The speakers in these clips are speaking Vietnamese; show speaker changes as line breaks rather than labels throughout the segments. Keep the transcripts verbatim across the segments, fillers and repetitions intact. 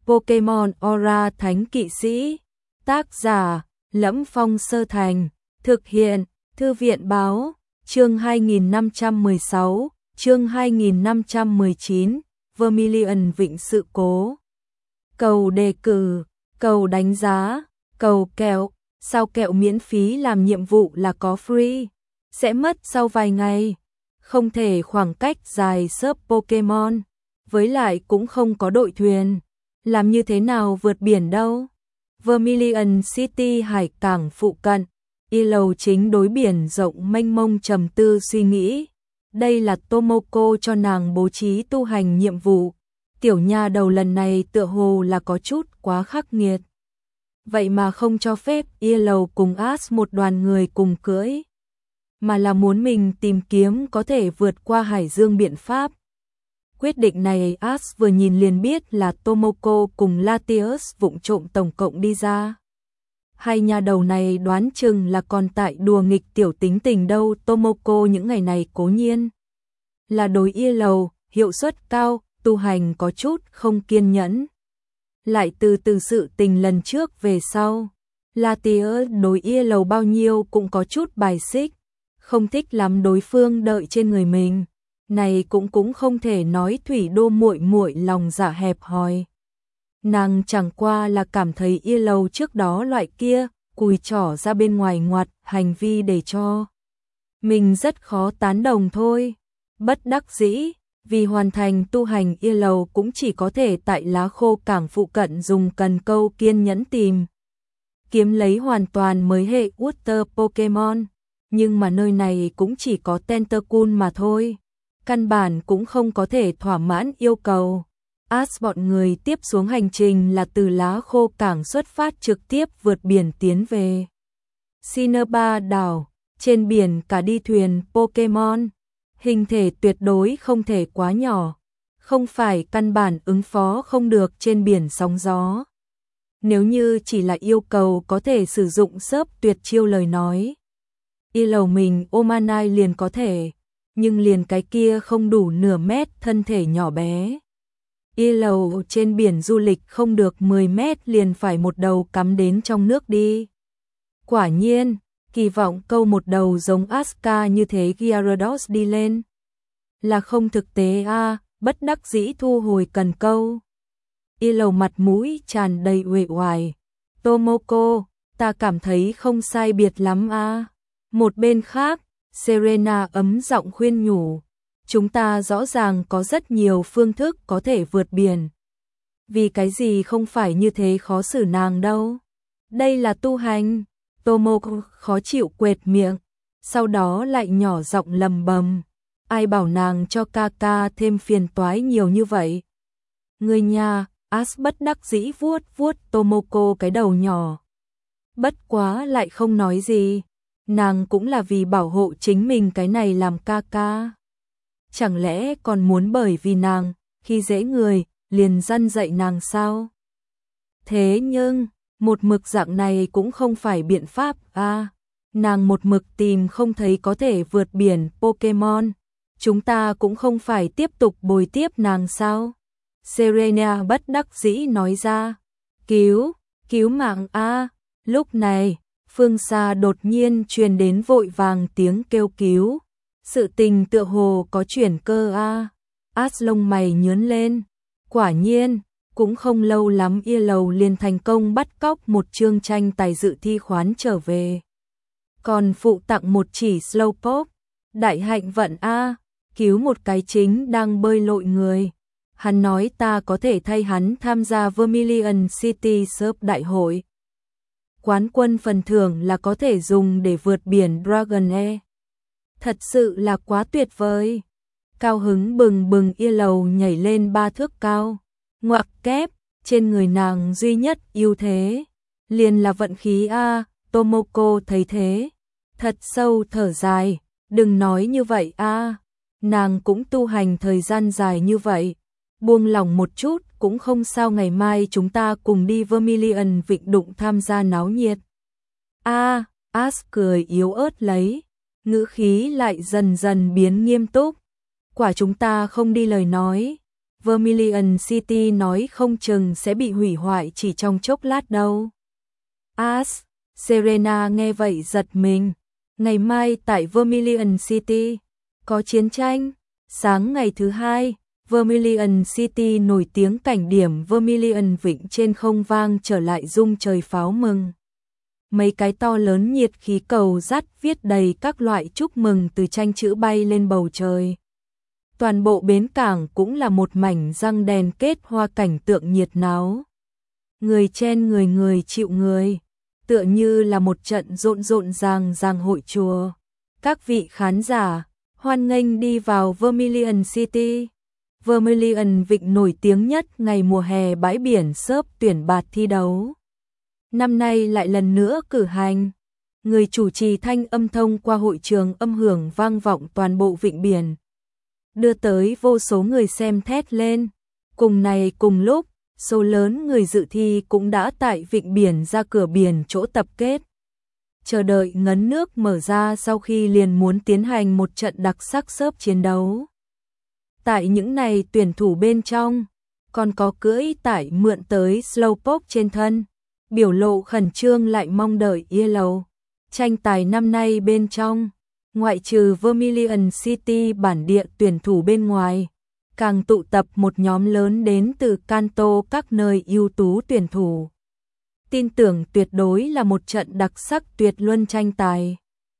Pokemon Aura Thánh Kỵ Sĩ. Tác giả: Lẫm Phong Sơ Thành. Thực hiện: Thư viện báo. Chương hai nghìn năm trăm mười sáu, chương hai nghìn năm trăm mười chín, Vermilion Vịnh sự cố. Cầu đề cử, cầu đánh giá, cầu kẹo, sao kẹo miễn phí làm nhiệm vụ là có free, sẽ mất sau vài ngày, không thể khoảng cách dài shop Pokemon, với lại cũng không có đội thuyền, làm như thế nào vượt biển đâu. Vermilion City hải cảng phụ cận, y lầu chính đối biển rộng mênh mông trầm tư suy nghĩ. Đây là Tomoko cho nàng bố trí tu hành nhiệm vụ. Tiểu nha đầu lần này tựa hồ là có chút quá khắc nghiệt. Vậy mà không cho phép y lầu cùng Ash một đoàn người cùng cưỡi, mà là muốn mình tìm kiếm có thể vượt qua hải dương biện pháp. Quyết định này Ash vừa nhìn liền biết là Tomoko cùng Latios vụng trộm tổng cộng đi ra. Hai nhà đầu này đoán chừng là còn tại đùa nghịch tiểu tính tình đâu. Tomoko những ngày này cố nhiên là đối y lầu, hiệu suất cao, tu hành có chút không kiên nhẫn. Lại từ từ sự tình lần trước về sau, Latios đối y lầu bao nhiêu cũng có chút bài xích, không thích lắm đối phương đợi trên người mình. Này cũng cũng không thể nói thủy đô muội muội lòng dạ hẹp hòi. Nàng chẳng qua là cảm thấy y lầu trước đó loại kia, cùi trỏ ra bên ngoài ngoặt, hành vi để cho mình rất khó tán đồng thôi. Bất đắc dĩ, vì hoàn thành tu hành y lầu cũng chỉ có thể tại lá khô cảng phụ cận dùng cần câu kiên nhẫn tìm kiếm lấy hoàn toàn mới hệ Water Pokemon, nhưng mà nơi này cũng chỉ có Tentacool mà thôi, căn bản cũng không có thể thỏa mãn yêu cầu. Ash bọn người tiếp xuống hành trình là từ lá khô cảng xuất phát trực tiếp vượt biển tiến về Cinnabar đảo, trên biển cả đi thuyền Pokemon, hình thể tuyệt đối không thể quá nhỏ, không phải căn bản ứng phó không được trên biển sóng gió. Nếu như chỉ là yêu cầu có thể sử dụng xớp tuyệt chiêu lời nói, y lầu mình Omanai liền có thể, nhưng liền cái kia không đủ nửa mét thân thể nhỏ bé. Y lầu trên biển du lịch không được mười mét liền phải một đầu cắm đến trong nước đi. Quả nhiên, kỳ vọng câu một đầu giống Asuka như thế Gyarados đi lên là không thực tế a, à, bất đắc dĩ thu hồi cần câu. Y lầu mặt mũi tràn đầy uể oải. Tomoko, ta cảm thấy không sai biệt lắm a. À. Một bên khác, Serena ấm giọng khuyên nhủ. Chúng ta rõ ràng có rất nhiều phương thức có thể vượt biển. Vì cái gì không phải như thế khó xử nàng đâu. Đây là tu hành. Tomoko khó chịu quệt miệng, sau đó lại nhỏ giọng lầm bầm. Ai bảo nàng cho ca ca thêm phiền toái nhiều như vậy. Người nhà, Ash bất đắc dĩ vuốt vuốt Tomoko cái đầu nhỏ. Bất quá lại không nói gì. Nàng cũng là vì bảo hộ chính mình cái này làm ca ca. Chẳng lẽ còn muốn bởi vì nàng, khi dễ người, liền răn dạy nàng sao? Thế nhưng, một mực dạng này cũng không phải biện pháp a. À, nàng một mực tìm không thấy có thể vượt biển Pokemon. Chúng ta cũng không phải tiếp tục bồi tiếp nàng sao? Serena bất đắc dĩ nói ra. Cứu, cứu mạng a. À, lúc này, phương xa đột nhiên truyền đến vội vàng tiếng kêu cứu. Sự tình tựa hồ có chuyển cơ a. À. Ash lông mày nhướng lên. Quả nhiên, cũng không lâu lắm y lầu liền thành công bắt cóc một chương tranh tài dự thi khoán trở về. Còn phụ tặng một chỉ Slowpoke. Đại hạnh vận a, à, cứu một cái chính đang bơi lội người. Hắn nói ta có thể thay hắn tham gia Vermilion City Surf đại hội. Quán quân phần thưởng là có thể dùng để vượt biển Dragonair. Thật sự là quá tuyệt vời. Cao hứng bừng bừng y lầu nhảy lên ba thước cao. Ngoặc kép, trên người nàng duy nhất ưu thế liền là vận khí a. Tomoko thấy thế, thật sâu thở dài. Đừng nói như vậy a. Nàng cũng tu hành thời gian dài như vậy, buông lòng một chút cũng không sao. Ngày mai chúng ta cùng đi Vermilion Vịnh đụng tham gia náo nhiệt. A, Ash cười yếu ớt lấy, ngữ khí lại dần dần biến nghiêm túc. Quả chúng ta không đi lời nói, Vermilion City nói không chừng sẽ bị hủy hoại chỉ trong chốc lát đâu. Ash, Serena nghe vậy giật mình. Ngày mai tại Vermilion City có chiến tranh. Sáng ngày thứ hai, Vermilion City nổi tiếng cảnh điểm Vermilion Vịnh trên không vang trở lại rung trời pháo mừng. Mấy cái to lớn nhiệt khí cầu dắt viết đầy các loại chúc mừng từ tranh chữ bay lên bầu trời. Toàn bộ bến cảng cũng là một mảnh răng đèn kết hoa cảnh tượng nhiệt náo. Người chen người người chịu người, tựa như là một trận rộn rộn ràng ràng hội chùa. Các vị khán giả, hoan nghênh đi vào Vermilion City. Vermilion Vịnh nổi tiếng nhất ngày mùa hè bãi biển surf tuyển bạt thi đấu. Năm nay lại lần nữa cử hành. Người chủ trì thanh âm thông qua hội trường âm hưởng vang vọng toàn bộ vịnh biển, đưa tới vô số người xem thét lên. Cùng này cùng lúc, số lớn người dự thi cũng đã tại vịnh biển ra cửa biển chỗ tập kết, chờ đợi ngấn nước mở ra sau khi liền muốn tiến hành một trận đặc sắc surf chiến đấu. Tại những này tuyển thủ bên trong, còn có cưỡi tại mượn tới slowpoke trên thân, biểu lộ khẩn trương lại mong đợi Yellow. Tranh tài năm nay bên trong, ngoại trừ Vermilion City bản địa tuyển thủ bên ngoài, càng tụ tập một nhóm lớn đến từ Kanto các nơi ưu tú tuyển thủ. Tin tưởng tuyệt đối là một trận đặc sắc tuyệt luân tranh tài.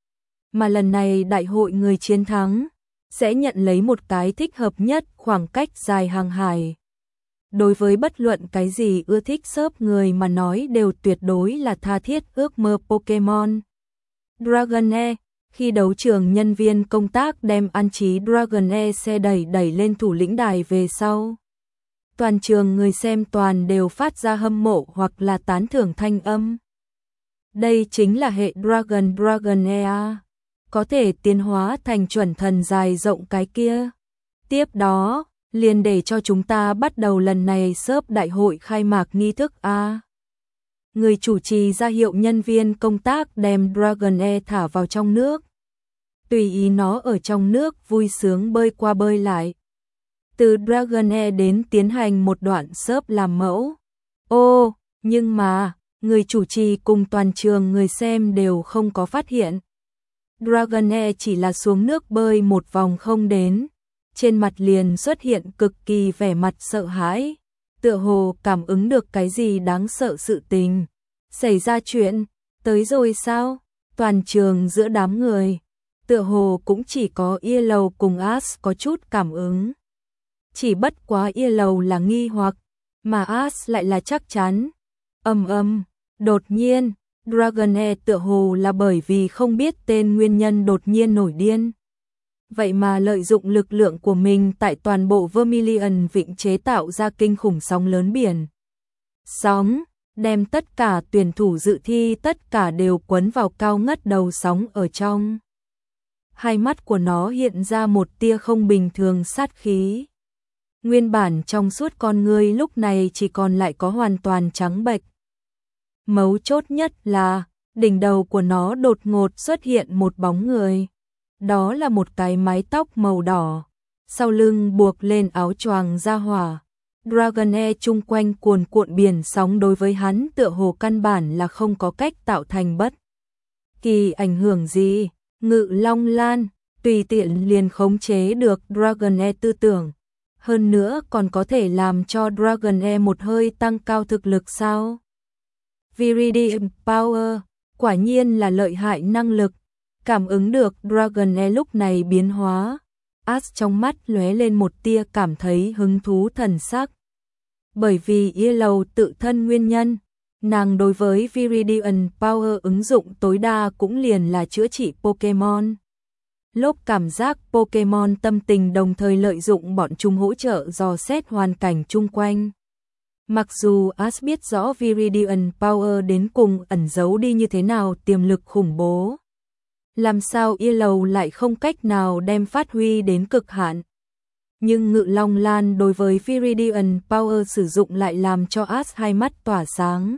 Mà lần này đại hội người chiến thắng sẽ nhận lấy một cái thích hợp nhất khoảng cách dài hàng hải. Đối với bất luận cái gì ưa thích surf người mà nói đều tuyệt đối là tha thiết ước mơ Pokemon. Dragonair, khi đấu trường nhân viên công tác đem an trí Dragonair xe đẩy đẩy lên thủ lĩnh đài về sau, toàn trường người xem toàn đều phát ra hâm mộ hoặc là tán thưởng thanh âm. Đây chính là hệ Dragon Dragonair, có thể tiến hóa thành chuẩn thần dài rộng cái kia. Tiếp đó, liền để cho chúng ta bắt đầu lần này surf đại hội khai mạc nghi thức a. Người chủ trì ra hiệu nhân viên công tác đem Dragonair thả vào trong nước, tùy ý nó ở trong nước vui sướng bơi qua bơi lại. Từ Dragonair đến tiến hành một đoạn surf làm mẫu. Ô, nhưng mà, người chủ trì cùng toàn trường người xem đều không có phát hiện. Dragonair chỉ là xuống nước bơi một vòng không đến, trên mặt liền xuất hiện cực kỳ vẻ mặt sợ hãi, tựa hồ cảm ứng được cái gì đáng sợ sự tình. Xảy ra chuyện, tới rồi sao? Toàn trường giữa đám người, tựa hồ cũng chỉ có Yellow cùng Ash có chút cảm ứng. Chỉ bất quá Yellow là nghi hoặc, mà Ash lại là chắc chắn. Ầm ầm, đột nhiên, Dragonair tựa hồ là bởi vì không biết tên nguyên nhân đột nhiên nổi điên. Vậy mà lợi dụng lực lượng của mình tại toàn bộ Vermilion Vịnh chế tạo ra kinh khủng sóng lớn biển. Sóng, đem tất cả tuyển thủ dự thi tất cả đều quấn vào cao ngất đầu sóng ở trong. Hai mắt của nó hiện ra một tia không bình thường sát khí. Nguyên bản trong suốt con ngươi lúc này chỉ còn lại có hoàn toàn trắng bệch. Mấu chốt nhất là, đỉnh đầu của nó đột ngột xuất hiện một bóng người. Đó là một cái mái tóc màu đỏ, sau lưng buộc lên áo choàng da hỏa. Dragonair chung quanh cuồn cuộn biển sóng đối với hắn tựa hồ căn bản là không có cách tạo thành bất kỳ ảnh hưởng gì. Ngự Long Lan, tùy tiện liền khống chế được Dragonair tư tưởng. Hơn nữa còn có thể làm cho Dragonair một hơi tăng cao thực lực sao? Viridian Power, quả nhiên là lợi hại năng lực. Cảm ứng được Dragonair lúc này biến hóa, Ash trong mắt lóe lên một tia cảm thấy hứng thú thần sắc. Bởi vì Yellow tự thân nguyên nhân, nàng đối với Viridian Power ứng dụng tối đa cũng liền là chữa trị Pokemon. Lốp cảm giác Pokemon tâm tình đồng thời lợi dụng bọn chúng hỗ trợ dò xét hoàn cảnh chung quanh. Mặc dù Ash biết rõ Viridian Power đến cùng ẩn giấu đi như thế nào tiềm lực khủng bố, làm sao Yellow lại không cách nào đem phát huy đến cực hạn. Nhưng Ngự Long Lan đối với Viridian Power sử dụng lại làm cho Ash hai mắt tỏa sáng.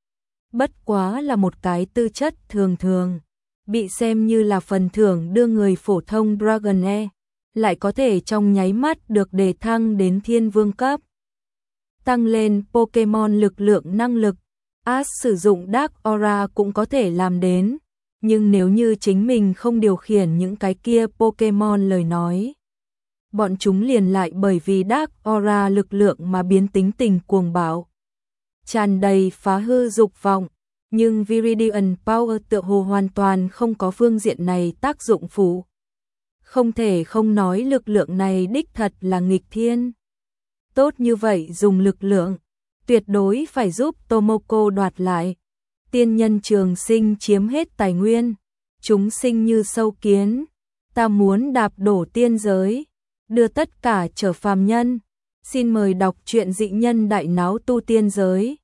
Bất quá là một cái tư chất thường thường, bị xem như là phần thưởng đưa người phổ thông Dragonair. lại có thể trong nháy mắt được đề thăng đến thiên vương cấp. Tăng lên Pokemon lực lượng năng lực, Ash sử dụng Dark Aura cũng có thể làm đến, nhưng nếu như chính mình không điều khiển những cái kia Pokemon lời nói, bọn chúng liền lại bởi vì Dark Aura lực lượng mà biến tính tình cuồng bạo, tràn đầy phá hư dục vọng, nhưng Viridian Power tựa hồ hoàn toàn không có phương diện này tác dụng phụ. Không thể không nói lực lượng này đích thật là nghịch thiên. Tốt như vậy dùng lực lượng, tuyệt đối phải giúp Tomoko đoạt lại. Tiên nhân trường sinh chiếm hết tài nguyên, chúng sinh như sâu kiến, ta muốn đạp đổ tiên giới, đưa tất cả trở phàm nhân. Xin mời đọc truyện Dị Nhân Đại Náo Tu Tiên Giới.